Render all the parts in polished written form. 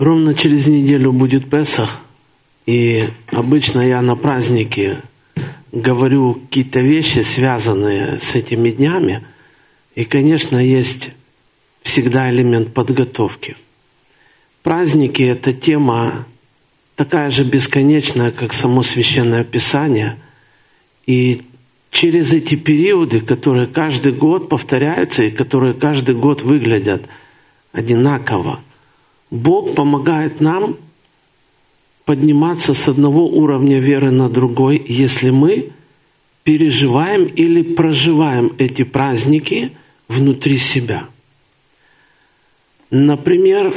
Ровно через неделю будет Песах, и обычно я на празднике говорю какие-то вещи, связанные с этими днями, и, конечно, есть всегда элемент подготовки. Праздники — это тема такая же бесконечная, как само Священное Писание, и через эти периоды, которые каждый год повторяются и которые каждый год выглядят одинаково, Бог помогает нам подниматься с одного уровня веры на другой, если мы переживаем или проживаем эти праздники внутри себя. Например,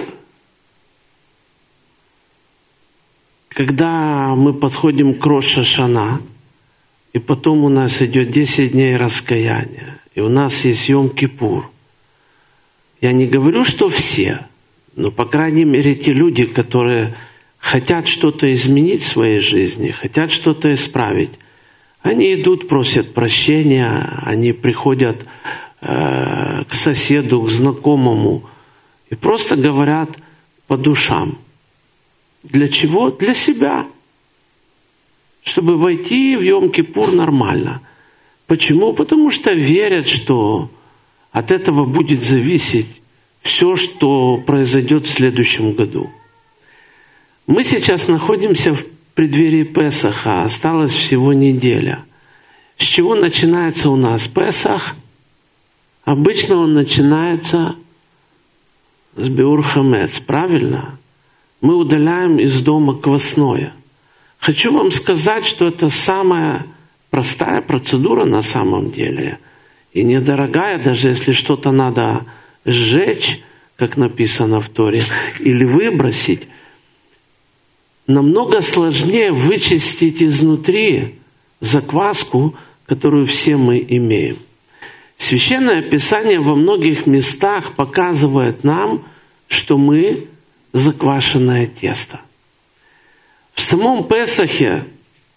когда мы подходим к Рош ха-Шана, и потом у нас идет 10 дней раскаяния, и у нас есть Йом-Кипур. Я не говорю, что все, но, по крайней мере, те люди, которые хотят что-то изменить в своей жизни, хотят что-то исправить, они идут, просят прощения, они приходят к соседу, к знакомому и просто говорят по душам. Для чего? Для себя. Чтобы войти в Йом-Кипур нормально. Почему? Потому что верят, что от этого будет зависеть все, что произойдет в следующем году. Мы сейчас находимся в преддверии Песаха, осталась всего неделя. С чего начинается у нас Песах? Обычно он начинается с Беур Хамец, правильно? Мы удаляем из дома квасное. Хочу вам сказать, что это самая простая процедура на самом деле. И недорогая, даже если что-то надо сжечь, как написано в Торе, или выбросить. Намного сложнее вычистить изнутри закваску, которую все мы имеем. Священное Писание во многих местах показывает нам, что мы заквашенное тесто. В самом Песахе,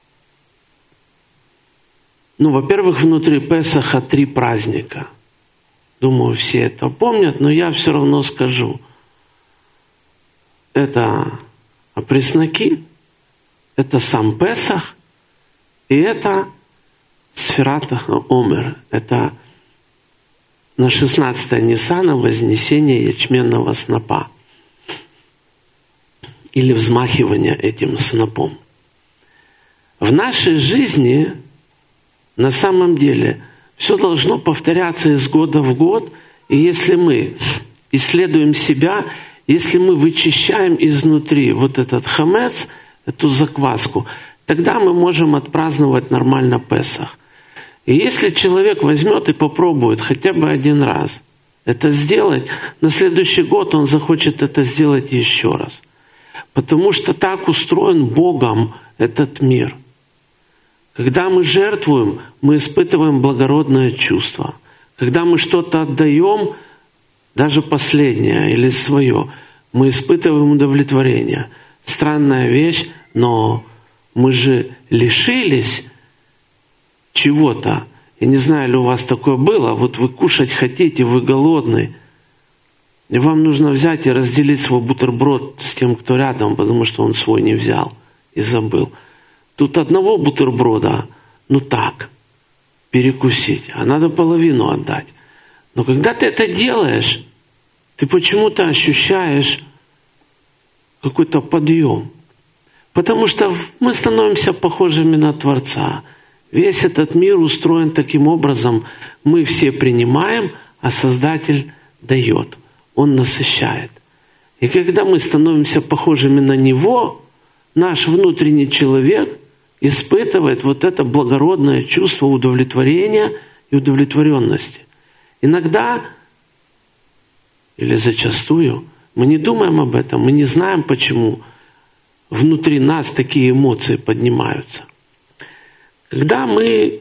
во-первых, внутри Песаха 3 праздника. Думаю, все это помнят, но я все равно скажу. Это опресноки, это сам Песах, и это Сфират ха-Омер. Это на 16 Ниссана вознесение ячменного снопа или взмахивание этим снопом. В нашей жизни на самом деле все должно повторяться из года в год, и если мы исследуем себя, если мы вычищаем изнутри вот этот хамец, эту закваску, тогда мы можем отпраздновать нормально Песах. И если человек возьмет и попробует хотя бы один раз это сделать, на следующий год он захочет это сделать еще раз. Потому что так устроен Богом этот мир. Когда мы жертвуем, мы испытываем благородное чувство. Когда мы что-то отдаем, даже последнее или свое, мы испытываем удовлетворение. Странная вещь, но мы же лишились чего-то. Я не знаю, ли у вас такое было. Вот вы кушать хотите, вы голодный. И вам нужно взять и разделить свой бутерброд с тем, кто рядом, потому что он свой не взял и забыл. Тут одного бутерброда, так, перекусить, а надо половину отдать. Но когда ты это делаешь, ты почему-то ощущаешь какой-то подъем. Потому что мы становимся похожими на Творца. Весь этот мир устроен таким образом. Мы все принимаем, а Создатель дает. Он насыщает. И когда мы становимся похожими на Него, наш внутренний человек испытывает вот это благородное чувство удовлетворения и удовлетворенности. Иногда, или зачастую, мы не думаем об этом, мы не знаем, почему внутри нас такие эмоции поднимаются. Когда мы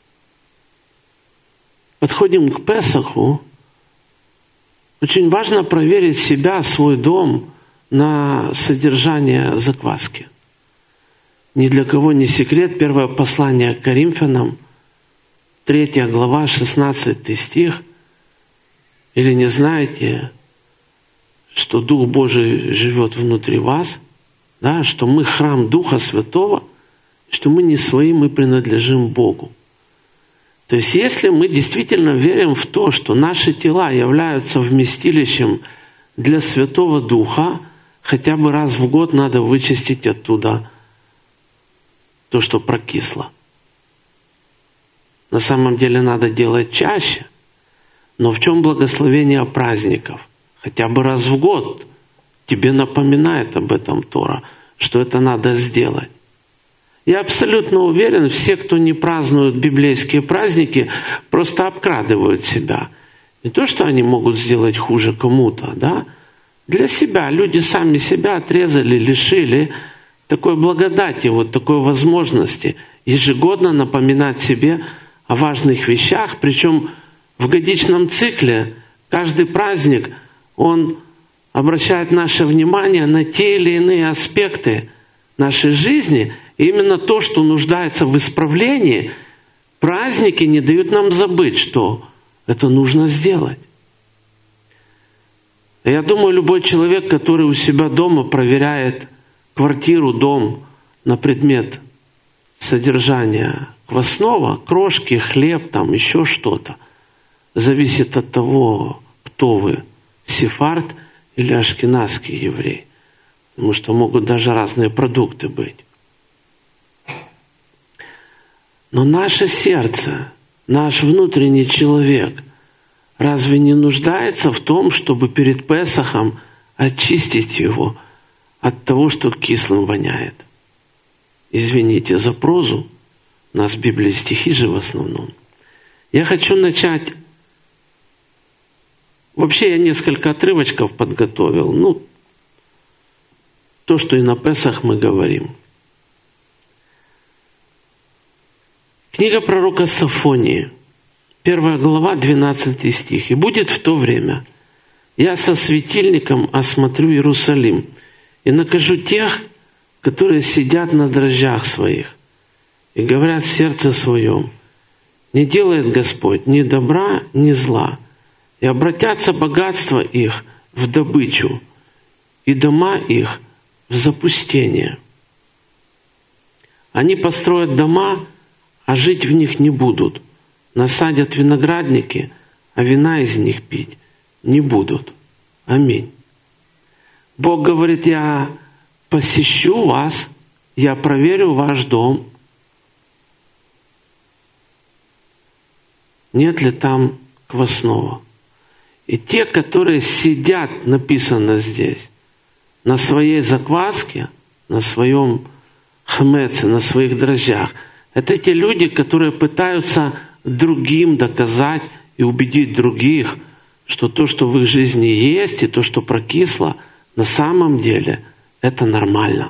подходим к Песаху, очень важно проверить себя, свой дом на содержание закваски. Ни для кого не секрет, первое послание к Коринфянам, 3 глава, 16 стих. Или не знаете, что Дух Божий живет внутри вас, да, что мы храм Духа Святого, что мы не свои, мы принадлежим Богу. То есть если мы действительно верим в то, что наши тела являются вместилищем для Святого Духа, хотя бы раз в год надо вычистить оттуда то, что прокисло. На самом деле надо делать чаще. Но в чем благословение праздников? Хотя бы раз в год тебе напоминает об этом Тора, что это надо сделать. Я абсолютно уверен, все, кто не празднуют библейские праздники, просто обкрадывают себя. Не то, что они могут сделать хуже кому-то, да? Для себя. Люди сами себя отрезали, лишили такой благодати, вот такой возможности ежегодно напоминать себе о важных вещах. Причем в годичном цикле каждый праздник, он обращает наше внимание на те или иные аспекты нашей жизни. И именно то, что нуждается в исправлении, праздники не дают нам забыть, что это нужно сделать. Я думаю, любой человек, который у себя дома проверяет квартиру, дом на предмет содержания квасного, крошки, хлеб, там еще что-то, зависит от того, кто вы, сефард или ашкеназский еврей. Потому что могут даже разные продукты быть. Но наше сердце, наш внутренний человек разве не нуждается в том, чтобы перед Песахом очистить его от того, что кислым воняет? Извините за прозу, у нас в Библии стихи же в основном. Я хочу начать. Вообще я несколько отрывочков подготовил. То, что и на Песах мы говорим. Книга пророка Софонии, 1 глава, 12 стих. «И будет в то время, я со светильником осмотрю Иерусалим и накажу тех, которые сидят на дрожжах своих и говорят в сердце своем, не делает Господь ни добра, ни зла, и обратятся богатства их в добычу, и дома их в запустение. Они построят дома, а жить в них не будут. Насадят виноградники, а вина из них пить не будут. Аминь». Бог говорит: я посещу вас, я проверю ваш дом. Нет ли там квасного? И те, которые сидят, написано здесь, на своей закваске, на своем хамеце, на своих дрожжах, это те люди, которые пытаются другим доказать и убедить других, что то, что в их жизни есть, и то, что прокисло, на самом деле это нормально.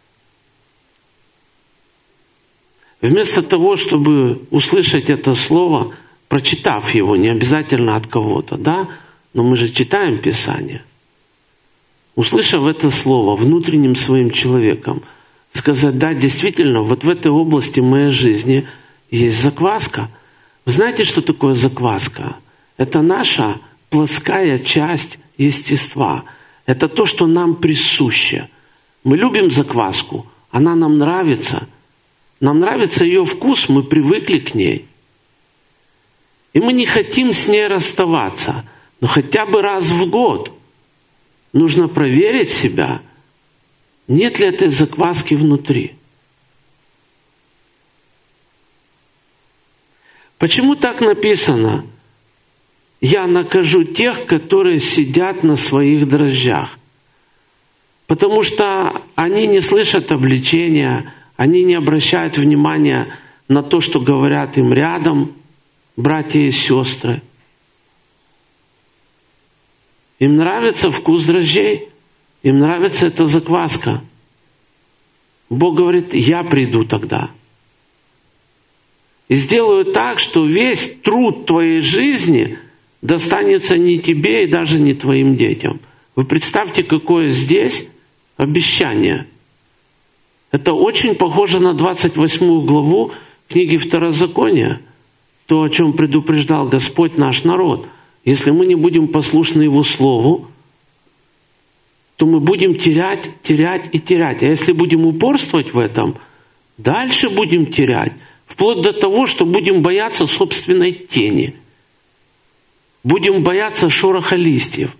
Вместо того, чтобы услышать это слово, прочитав его, не обязательно от кого-то, да, но мы же читаем Писание, услышав это слово внутренним своим человеком, сказать: да, действительно, вот в этой области моей жизни есть закваска. Вы знаете, что такое закваска? Это наша плотская часть естества. Это то, что нам присуще. Мы любим закваску, она нам нравится. Нам нравится ее вкус, мы привыкли к ней. И мы не хотим с ней расставаться. Но хотя бы раз в год нужно проверить себя, нет ли этой закваски внутри. Почему так написано? Я накажу тех, которые сидят на своих дрожжах. Потому что они не слышат обличения, они не обращают внимания на то, что говорят им рядом братья и сестры. Им нравится вкус дрожжей, им нравится эта закваска. Бог говорит: я приду тогда. И сделаю так, что весь труд твоей жизни достанется не тебе и даже не твоим детям. Вы представьте, какое здесь обещание. Это очень похоже на 28 главу книги Второзакония, то, о чем предупреждал Господь наш народ. Если мы не будем послушны Его Слову, то мы будем терять, терять и терять. А если будем упорствовать в этом, дальше будем терять. Вплоть до того, что будем бояться собственной тени. Будем бояться шороха листьев.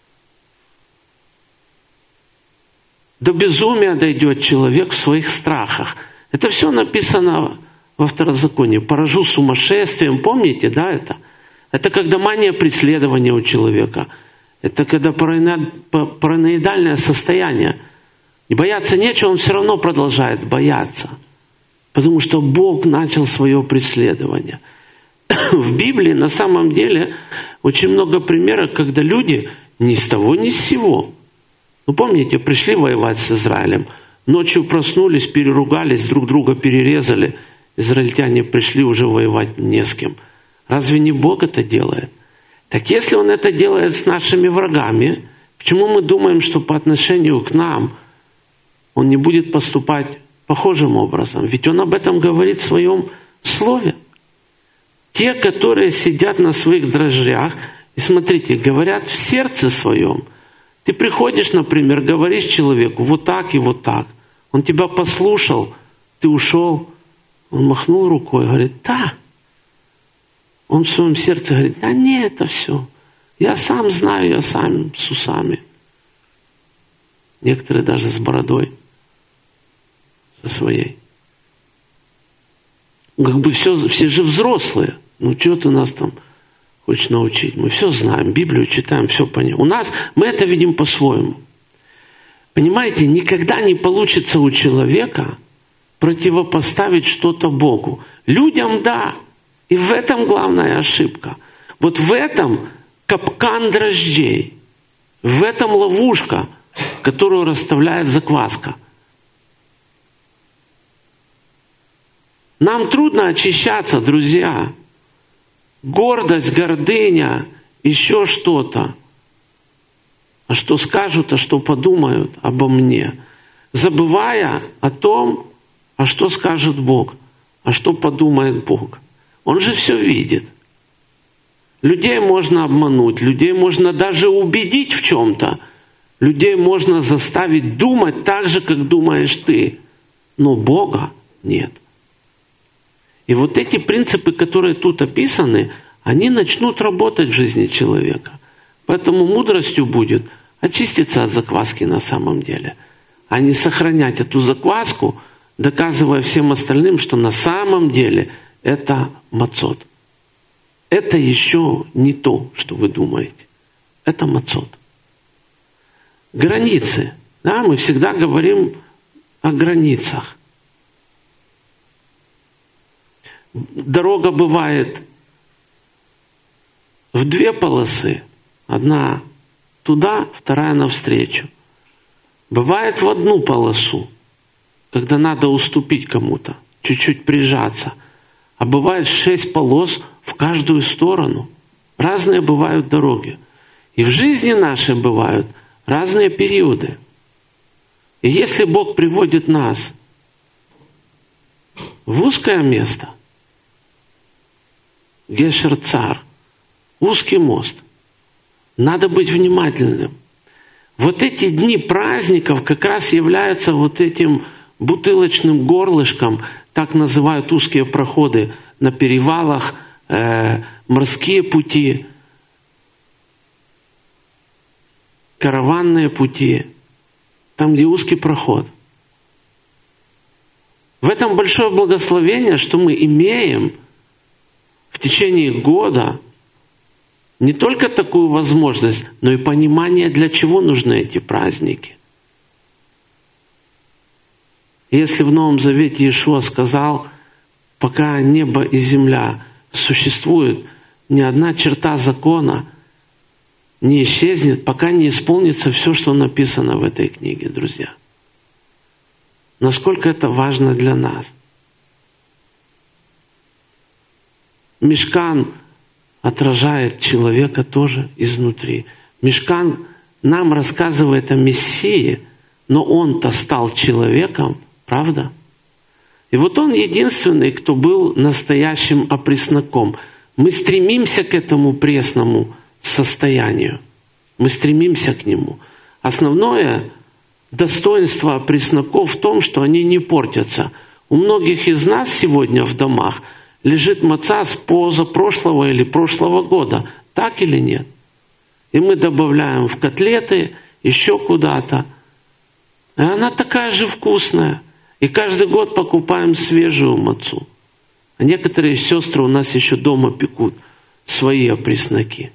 До безумия дойдет человек в своих страхах. Это все написано во Второзаконии. Поражу сумасшествием. Помните, да, это? Это когда мания преследования у человека. Это когда параноидальное состояние. И бояться нечего, он все равно продолжает бояться. Потому что Бог начал свое преследование. В Библии на самом деле очень много примеров, когда люди ни с того ни с сего. Ну помните, пришли воевать с Израилем. Ночью проснулись, переругались, друг друга перерезали. Израильтяне пришли уже воевать не с кем. Разве не Бог это делает? Так если Он это делает с нашими врагами, почему мы думаем, что по отношению к нам Он не будет поступать похожим образом? Ведь Он об этом говорит в Своем Слове. Те, которые сидят на своих дрожжах, и смотрите, говорят в сердце своем. Ты приходишь, например, говоришь человеку вот так и вот так. Он тебя послушал, ты ушел, он махнул рукой, говорит, да. Он в своем сердце говорит, да не, это все. Я сам знаю, я сам с усами. Некоторые даже с бородой. Со своей. Как бы все же взрослые. Ну, что ты нас там хочешь научить? Мы все знаем, Библию читаем, все понимаем. Мы это видим по-своему. Понимаете, никогда не получится у человека противопоставить что-то Богу. Людям да. И в этом главная ошибка. Вот в этом капкан дрожжей. В этом ловушка, которую расставляет закваска. Нам трудно очищаться, друзья. Гордость, гордыня, еще что-то. А что скажут, а что подумают обо мне? Забывая о том, а что скажет Бог, а что подумает Бог. Он же все видит. Людей можно обмануть, людей можно даже убедить в чем-то. Людей можно заставить думать так же, как думаешь ты. Но Бога нет. И вот эти принципы, которые тут описаны, они начнут работать в жизни человека. Поэтому мудростью будет очиститься от закваски на самом деле, а не сохранять эту закваску, доказывая всем остальным, что на самом деле это мацот. Это еще не то, что вы думаете. Это мацот. Границы. Да, мы всегда говорим о границах. Дорога бывает в две полосы. Одна туда, вторая навстречу. Бывает в одну полосу, когда надо уступить кому-то, чуть-чуть прижаться. А бывает 6 полос в каждую сторону. Разные бывают дороги. И в жизни нашей бывают разные периоды. И если Бог приводит нас в узкое место, Гешер-Цар, узкий мост, надо быть внимательным. Вот эти дни праздников как раз являются вот этим бутылочным горлышком, так называют узкие проходы на перевалах, морские пути, караванные пути, там, где узкий проход. В этом большое благословение, что мы имеем в течение года не только такую возможность, но и понимание, для чего нужны эти праздники. Если в Новом Завете Иешуа сказал, пока небо и земля существуют, ни одна черта закона не исчезнет, пока не исполнится все, что написано в этой книге, друзья. Насколько это важно для нас. Мишкан отражает человека тоже изнутри. Мишкан нам рассказывает о Мессии, но он-то стал человеком, правда? И вот он единственный, кто был настоящим опресноком. Мы стремимся к этому пресному состоянию. Мы стремимся к нему. Основное достоинство пресноков в том, что они не портятся. У многих из нас сегодня в домах лежит маца с позапрошлого или прошлого года. Так или нет? И мы добавляем в котлеты, еще куда-то. И она такая же вкусная. И каждый год покупаем свежую мацу. А некоторые сестры у нас еще дома пекут свои пресноки.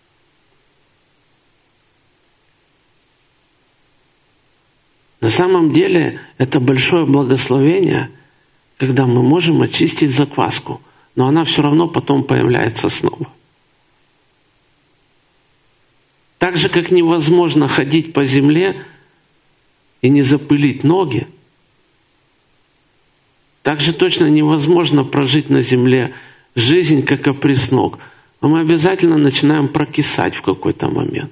На самом деле это большое благословение, когда мы можем очистить закваску, но она все равно потом появляется снова. Так же, как невозможно ходить по земле и не запылить ноги, так же точно невозможно прожить на земле жизнь, как опреснок. Но мы обязательно начинаем прокисать в какой-то момент.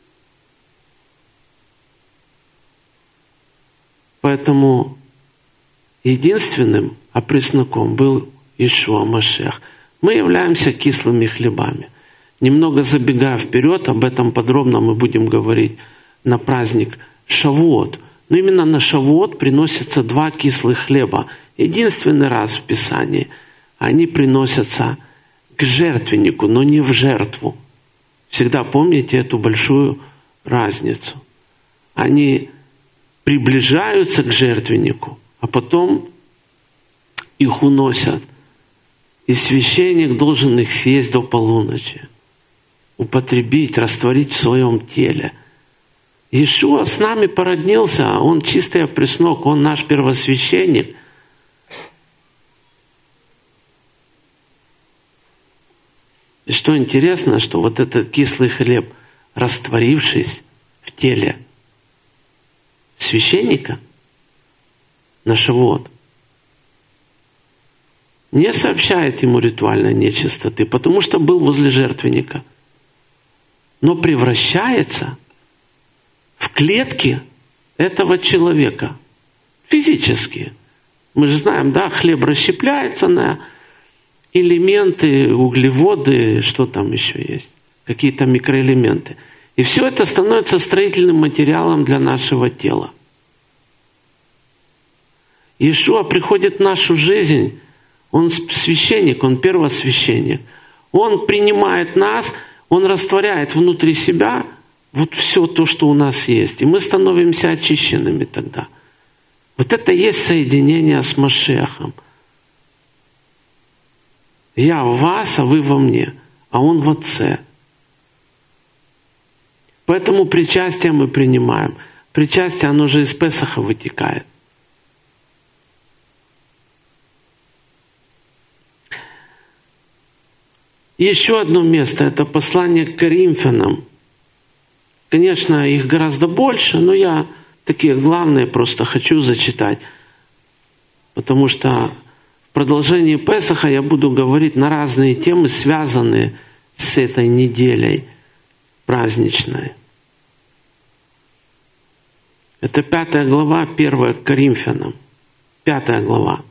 Поэтому единственным опресноком был Иешуа Машиах. Мы являемся кислыми хлебами. Немного забегая вперед, об этом подробно мы будем говорить на праздник Шавуот. Но именно на Шавуот приносятся 2 кислых хлеба. Единственный раз в Писании они приносятся к жертвеннику, но не в жертву. Всегда помните эту большую разницу. Они приближаются к жертвеннику, а потом их уносят. И священник должен их съесть до полуночи, употребить, растворить в своем теле. Иешуа с нами породнился, Он чистый опреснок, Он наш первосвященник. И что интересно, что вот этот кислый хлеб, растворившись в теле священника на Шавуот, не сообщает ему ритуальной нечистоты, потому что был возле жертвенника, но превращается в клетки этого человека физически. Мы же знаем, да, хлеб расщепляется на элементы, углеводы, что там еще есть, какие-то микроэлементы. И все это становится строительным материалом для нашего тела. Иешуа приходит в нашу жизнь, Он священник, Он первосвященник. Он принимает нас, Он растворяет внутри себя вот все то, что у нас есть. И мы становимся очищенными тогда. Вот это и есть соединение с Машиахом. Я в вас, а вы во мне, а Он в Отце. Поэтому причастие мы принимаем. Причастие, оно же из Песаха вытекает. И еще одно место, это послание к Коринфянам. Конечно, их гораздо больше, но я такие главные просто хочу зачитать. Потому что в продолжении Песаха я буду говорить на разные темы, связанные с этой неделей праздничной. Это 5 глава, 1 к Коринфянам. 5 глава.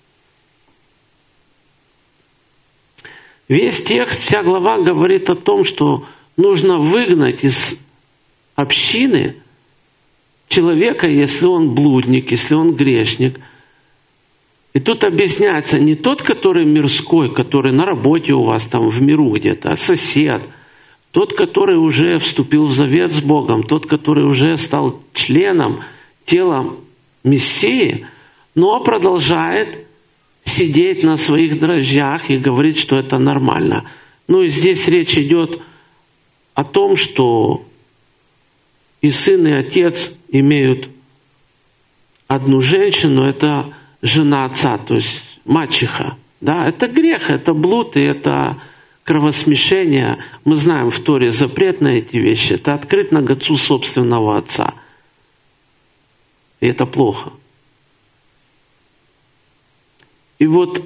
Весь текст, вся глава говорит о том, что нужно выгнать из общины человека, если он блудник, если он грешник. И тут объясняется не тот, который мирской, который на работе у вас там в миру где-то, а сосед, тот, который уже вступил в завет с Богом, тот, который уже стал членом тела Мессии, но продолжает сидеть на своих дрожжах и говорить, что это нормально. Ну и здесь речь идет о том, что и сын, и отец имеют одну женщину, это жена отца, то есть мачеха. Да? Это грех, это блуд, и это кровосмешение. Мы знаем, в Торе запрет на эти вещи. Это открыть наготу собственного отца. И это плохо. И вот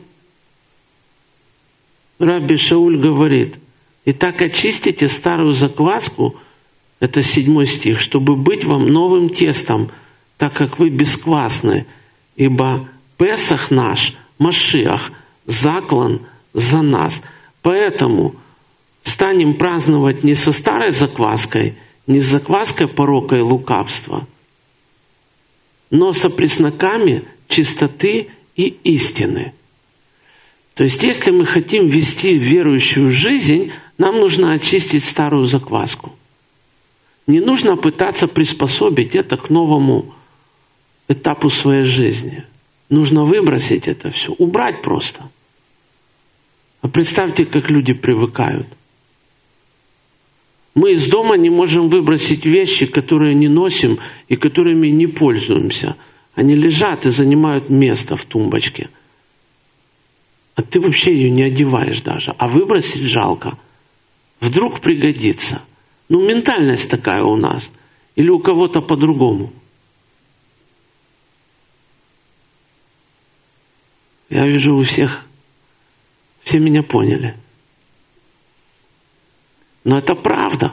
Рабби Шауль говорит: «Итак, очистите старую закваску», это 7 стих, «чтобы быть вам новым тестом, так как вы бесквасны, ибо Песах наш, Машиах, заклан за нас. Поэтому станем праздновать не со старой закваской, не с закваской порока и лукавства, но с опресноками чистоты и истины. То есть, если мы хотим вести верующую жизнь, нам нужно очистить старую закваску. Не нужно пытаться приспособить это к новому этапу своей жизни. Нужно выбросить это все, убрать просто. А представьте, как люди привыкают. Мы из дома не можем выбросить вещи, которые не носим и которыми не пользуемся. Они лежат и занимают место в тумбочке. А ты вообще ее не одеваешь даже. А выбросить жалко. Вдруг пригодится. Ментальность такая у нас. Или у кого-то по-другому. Я вижу у всех, все меня поняли. Но это правда.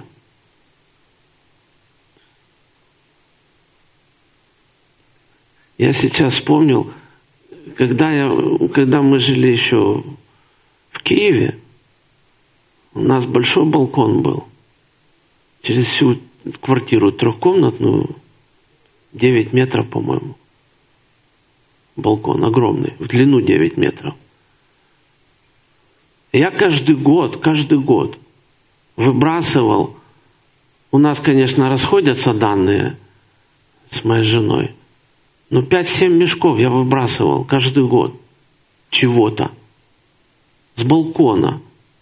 Я сейчас вспомнил, когда мы жили еще в Киеве, у нас большой балкон был. Через всю квартиру трехкомнатную, 9 метров, по-моему. Балкон огромный, в длину 9 метров. И я каждый год выбрасывал. У нас, конечно, расходятся данные с моей женой. Но 5-7 мешков я выбрасывал каждый год. Чего-то. С балкона.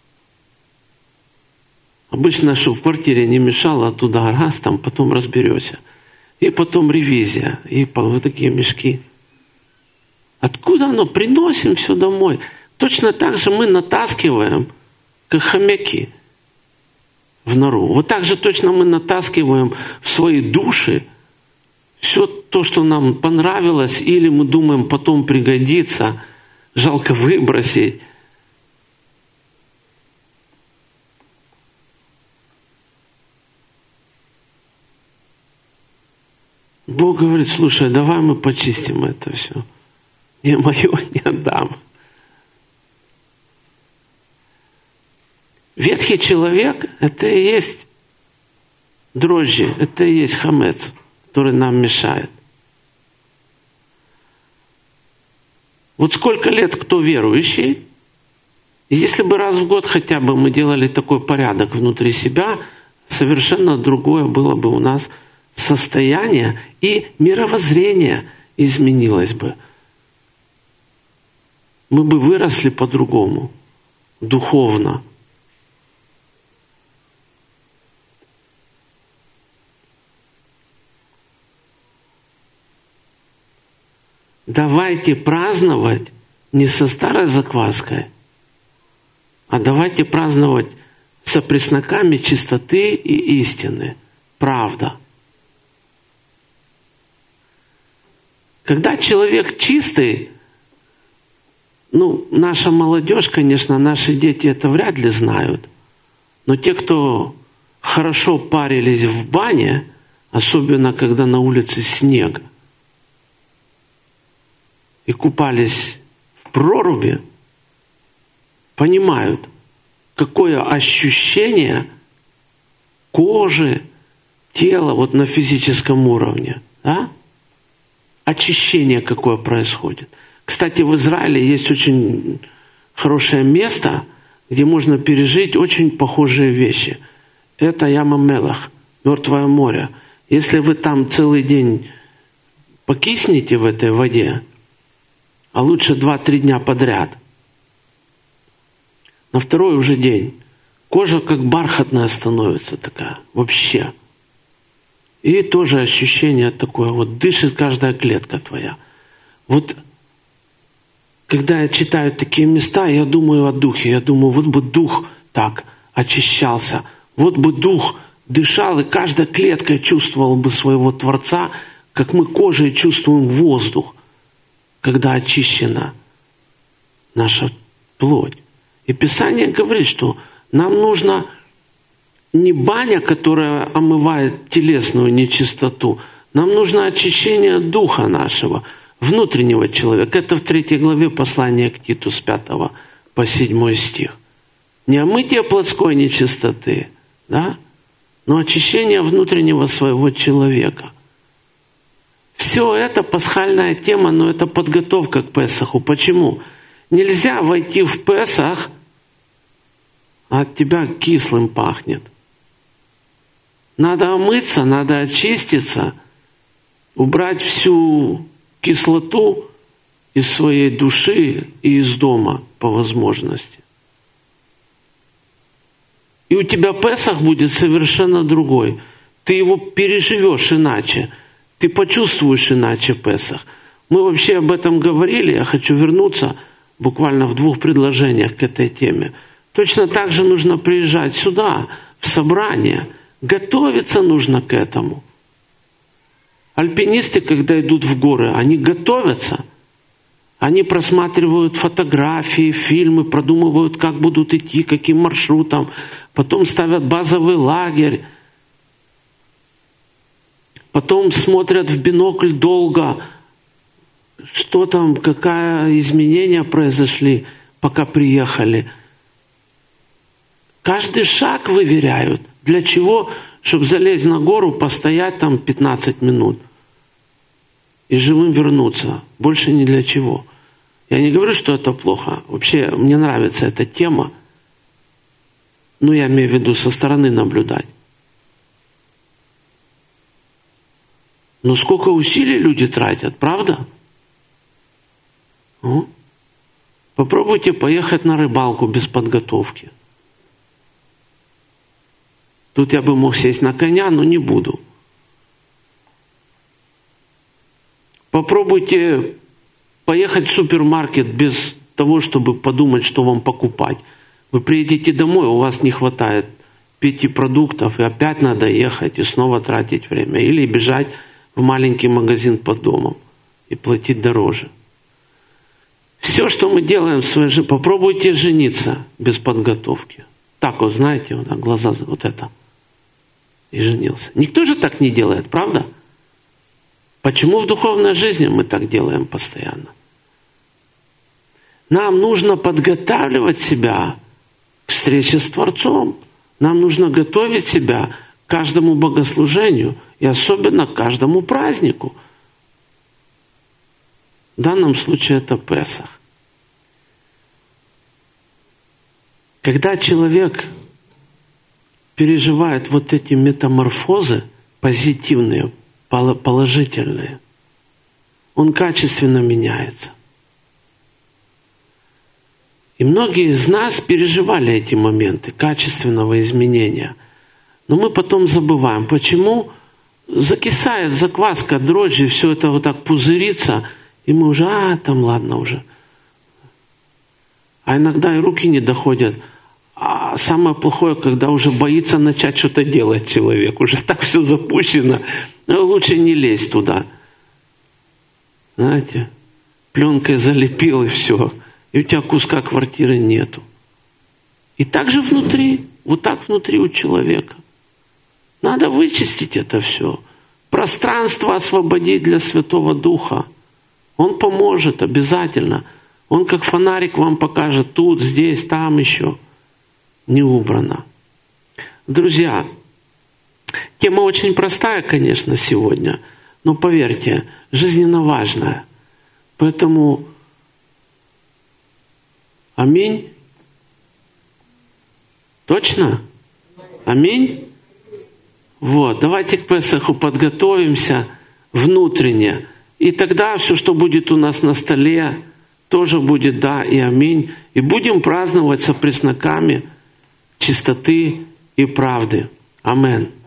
Обычно, чтобы в квартире не мешало, оттуда раз, там потом разберешься. И потом ревизия. И вот такие мешки. Откуда оно? Приносим все домой. Точно так же мы натаскиваем, как хомяки, в нору. Вот так же точно мы натаскиваем в свои души все то, что нам понравилось, или мы думаем, потом пригодится, жалко выбросить. Бог говорит: слушай, давай мы почистим это все. Не мое не отдам. Ветхий человек – это и есть дрожжи, это и есть хамец, который нам мешает. Вот сколько лет кто верующий, и если бы раз в год хотя бы мы делали такой порядок внутри себя, совершенно другое было бы у нас состояние, и мировоззрение изменилось бы. Мы бы выросли по-другому, духовно. Давайте праздновать не со старой закваской, а давайте праздновать с опресноками чистоты и истины. Правда. Когда человек чистый, наша молодежь, конечно, наши дети это вряд ли знают, но те, кто хорошо парились в бане, особенно когда на улице снег, и купались в проруби, понимают, какое ощущение кожи, тела вот на физическом уровне. Да? Очищение какое происходит. Кстати, в Израиле есть очень хорошее место, где можно пережить очень похожие вещи. Это Ям-Мелах, Мертвое море. Если вы там целый день покиснете в этой воде, а лучше 2-3 дня подряд, на второй уже день кожа как бархатная становится такая, вообще. И тоже ощущение такое, вот дышит каждая клетка твоя. Вот когда я читаю такие места, я думаю о духе, я думаю, вот бы дух так очищался, вот бы дух дышал, и каждая клетка чувствовала бы своего Творца, как мы кожей чувствуем воздух, когда очищена наша плоть. И Писание говорит, что нам нужно не баня, которая омывает телесную нечистоту, нам нужно очищение духа нашего, внутреннего человека. Это в 3 главе послания к Титу с 5 по 7 стих. Не омытие плотской нечистоты, да? но очищение внутреннего своего человека. Все это пасхальная тема, но это подготовка к Песаху. Почему? Нельзя войти в Песах, а от тебя кислым пахнет. Надо омыться, надо очиститься, убрать всю кислоту из своей души и из дома по возможности. И у тебя Песах будет совершенно другой. Ты его переживешь иначе. Ты почувствуешь иначе Песах. Мы вообще об этом говорили. Я хочу вернуться буквально в 2 предложениях к этой теме. Точно так же нужно приезжать сюда, в собрание. Готовиться нужно к этому. Альпинисты, когда идут в горы, они готовятся. Они просматривают фотографии, фильмы, продумывают, как будут идти, каким маршрутом. Потом ставят базовый лагерь. Потом смотрят в бинокль долго, что там, какие изменения произошли, пока приехали. Каждый шаг выверяют. Для чего? Чтобы залезть на гору, постоять там 15 минут и живым вернуться. Больше ни для чего. Я не говорю, что это плохо. Вообще, мне нравится эта тема. Но я имею в виду со стороны наблюдать. Но сколько усилий люди тратят, правда? Попробуйте поехать на рыбалку без подготовки. Тут я бы мог сесть на коня, но не буду. Попробуйте поехать в супермаркет без того, чтобы подумать, что вам покупать. Вы приедете домой, у вас не хватает 5 продуктов, и опять надо ехать и снова тратить время. Или бежать в маленький магазин под домом и платить дороже. Все, что мы делаем в своей жизни, попробуйте жениться без подготовки. Так вот, знаете, вот, глаза вот это. И женился. Никто же так не делает, правда? Почему в духовной жизни мы так делаем постоянно? Нам нужно подготавливать себя к встрече с Творцом. Нам нужно готовить себя к каждому богослужению и особенно к каждому празднику. В данном случае это Песах. Когда человек переживает вот эти метаморфозы позитивные, положительные, он качественно меняется. И многие из нас переживали эти моменты качественного изменения. Но мы потом забываем. Почему? Закисает закваска, дрожжи, все это вот так пузырится, и мы уже, там ладно уже. А иногда и руки не доходят. А самое плохое, когда уже боится начать что-то делать человек. Уже так все запущено. Но лучше не лезть туда. Знаете, пленкой залепил и все. И у тебя куска квартиры нету. И так же внутри, вот так внутри у человека. Надо вычистить это все. Пространство освободить для Святого Духа. Он поможет обязательно. Он как фонарик вам покажет тут, здесь, там еще. Не убрано. Друзья, тема очень простая, конечно, сегодня. Но поверьте, жизненно важная. Поэтому аминь. Точно? Аминь? Вот, давайте к Песаху подготовимся внутренне. И тогда все, что будет у нас на столе, тоже будет да и аминь. И будем праздновать со пресноками чистоты и правды. Амен.